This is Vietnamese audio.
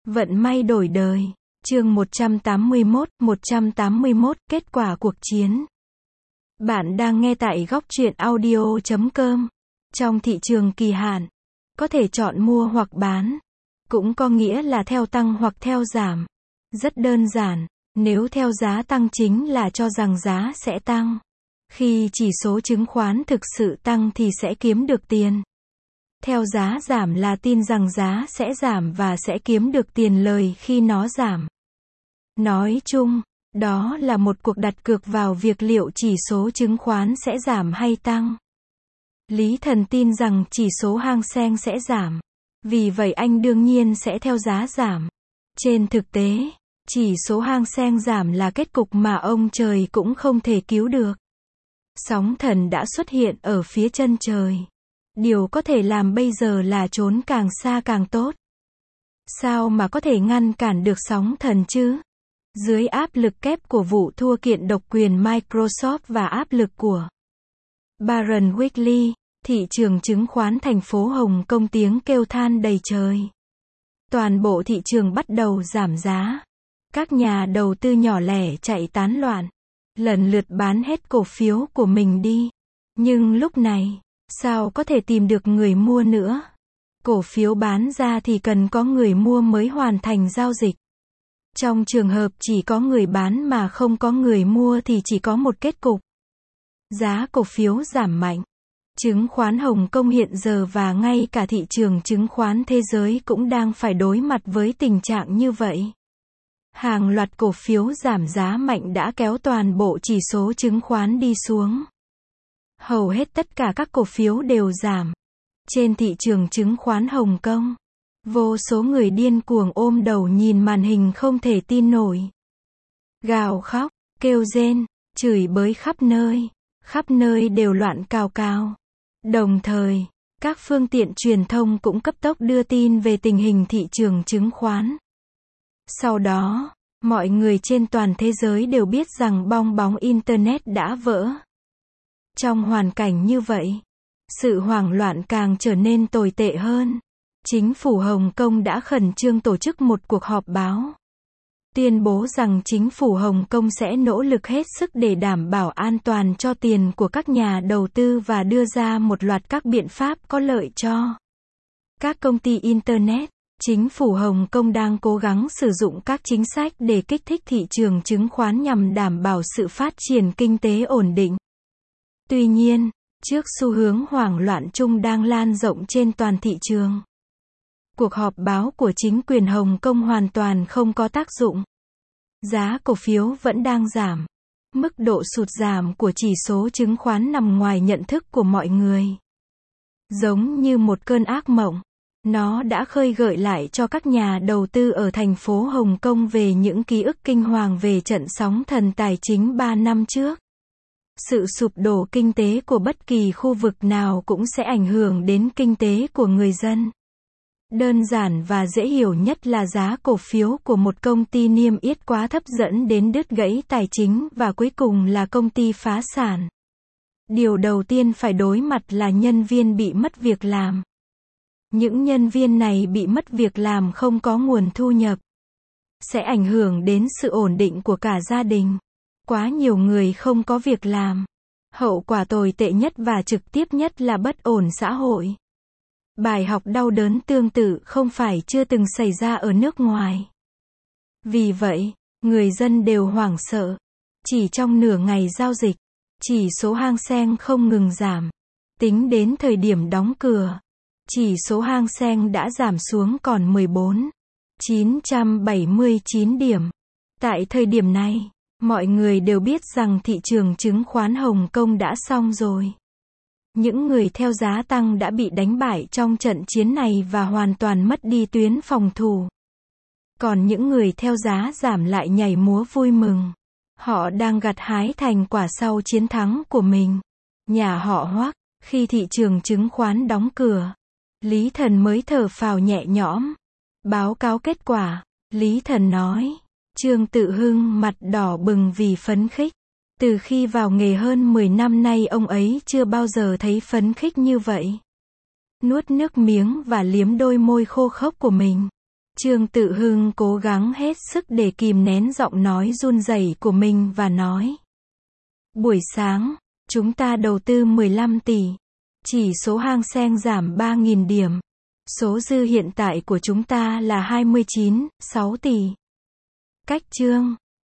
Vận may đổi đời. Chương 181, kết quả cuộc chiến. Bạn đang nghe tại góc truyện audio.com. Trong thị trường kỳ hạn, có thể chọn mua hoặc bán, cũng có nghĩa là theo tăng hoặc theo giảm. Rất đơn giản, nếu theo giá tăng chính là cho rằng giá sẽ tăng. Khi chỉ số chứng khoán thực sự tăng thì sẽ kiếm được tiền. Theo giá giảm là tin rằng giá sẽ giảm và sẽ kiếm được tiền lời khi nó giảm. Nói chung, đó là một cuộc đặt cược vào việc liệu chỉ số chứng khoán sẽ giảm hay tăng. Lý Thần tin rằng chỉ số Hang Seng sẽ giảm. Vì vậy anh đương nhiên sẽ theo giá giảm. Trên thực tế, chỉ số Hang Seng giảm là kết cục mà ông trời cũng không thể cứu được. Sóng thần đã xuất hiện ở phía chân trời. Điều có thể làm bây giờ là trốn càng xa càng tốt. Sao mà có thể ngăn cản được sóng thần chứ? Dưới áp lực kép của vụ thua kiện độc quyền Microsoft và áp lực của Baron Weekly, thị trường chứng khoán thành phố Hồng Kông tiếng kêu than đầy trời. Toàn bộ thị trường bắt đầu giảm giá. Các nhà đầu tư nhỏ lẻ chạy tán loạn, lần lượt bán hết cổ phiếu của mình đi. Nhưng lúc này, sao có thể tìm được người mua nữa? Cổ phiếu bán ra thì cần có người mua mới hoàn thành giao dịch. Trong trường hợp chỉ có người bán mà không có người mua thì chỉ có một kết cục. Giá cổ phiếu giảm mạnh. Chứng khoán Hồng Kông hiện giờ và ngay cả thị trường chứng khoán thế giới cũng đang phải đối mặt với tình trạng như vậy. Hàng loạt cổ phiếu giảm giá mạnh đã kéo toàn bộ chỉ số chứng khoán đi xuống. Hầu hết tất cả các cổ phiếu đều giảm. Trên thị trường chứng khoán Hồng Kông, vô số người điên cuồng ôm đầu nhìn màn hình không thể tin nổi. Gào khóc, kêu rên, chửi bới khắp nơi đều loạn cào cào. Đồng thời, các phương tiện truyền thông cũng cấp tốc đưa tin về tình hình thị trường chứng khoán. Sau đó, mọi người trên toàn thế giới đều biết rằng bong bóng Internet đã vỡ. Trong hoàn cảnh như vậy, sự hoảng loạn càng trở nên tồi tệ hơn. Chính phủ Hồng Kông đã khẩn trương tổ chức một cuộc họp báo, tuyên bố rằng chính phủ Hồng Kông sẽ nỗ lực hết sức để đảm bảo an toàn cho tiền của các nhà đầu tư và đưa ra một loạt các biện pháp có lợi cho các công ty Internet. Chính phủ Hồng Kông đang cố gắng sử dụng các chính sách để kích thích thị trường chứng khoán nhằm đảm bảo sự phát triển kinh tế ổn định. Tuy nhiên, trước xu hướng hoảng loạn chung đang lan rộng trên toàn thị trường, cuộc họp báo của chính quyền Hồng Kông hoàn toàn không có tác dụng. Giá cổ phiếu vẫn đang giảm. Mức độ sụt giảm của chỉ số chứng khoán nằm ngoài nhận thức của mọi người. Giống như một cơn ác mộng, nó đã khơi gợi lại cho các nhà đầu tư ở thành phố Hồng Kông về những ký ức kinh hoàng về trận sóng thần tài chính 3 năm trước. Sự sụp đổ kinh tế của bất kỳ khu vực nào cũng sẽ ảnh hưởng đến kinh tế của người dân. Đơn giản và dễ hiểu nhất là giá cổ phiếu của một công ty niêm yết quá thấp dẫn đến đứt gãy tài chính và cuối cùng là công ty phá sản. Điều đầu tiên phải đối mặt là nhân viên bị mất việc làm. Những nhân viên này bị mất việc làm không có nguồn thu nhập, sẽ ảnh hưởng đến sự ổn định của cả gia đình. Quá nhiều người không có việc làm. Hậu quả tồi tệ nhất và trực tiếp nhất là bất ổn xã hội. Bài học đau đớn tương tự không phải chưa từng xảy ra ở nước ngoài. Vì vậy, người dân đều hoảng sợ. Chỉ trong nửa ngày giao dịch, chỉ số Hang Seng không ngừng giảm. Tính đến thời điểm đóng cửa, chỉ số Hang Seng đã giảm xuống còn 14.979 điểm. Tại thời điểm này, mọi người đều biết rằng thị trường chứng khoán Hồng Kông đã xong rồi. Những người theo giá tăng đã bị đánh bại trong trận chiến này và hoàn toàn mất đi tuyến phòng thủ. Còn những người theo giá giảm lại nhảy múa vui mừng. Họ đang gặt hái thành quả sau chiến thắng của mình. Nhà họ Hoắc, khi thị trường chứng khoán đóng cửa, Lý Thần mới thở phào nhẹ nhõm. Báo cáo kết quả, Lý Thần nói. Trương Tự Hưng mặt đỏ bừng vì phấn khích. Từ khi vào nghề hơn 10 năm nay ông ấy chưa bao giờ thấy phấn khích như vậy. Nuốt nước miếng và liếm đôi môi khô khốc của mình. Trương Tự Hưng cố gắng hết sức để kìm nén giọng nói run rẩy của mình và nói. Buổi sáng, chúng ta đầu tư 15 tỷ. Chỉ số Hang Seng giảm 3.000 điểm. Số dư hiện tại của chúng ta là 29,6 tỷ. Cách chương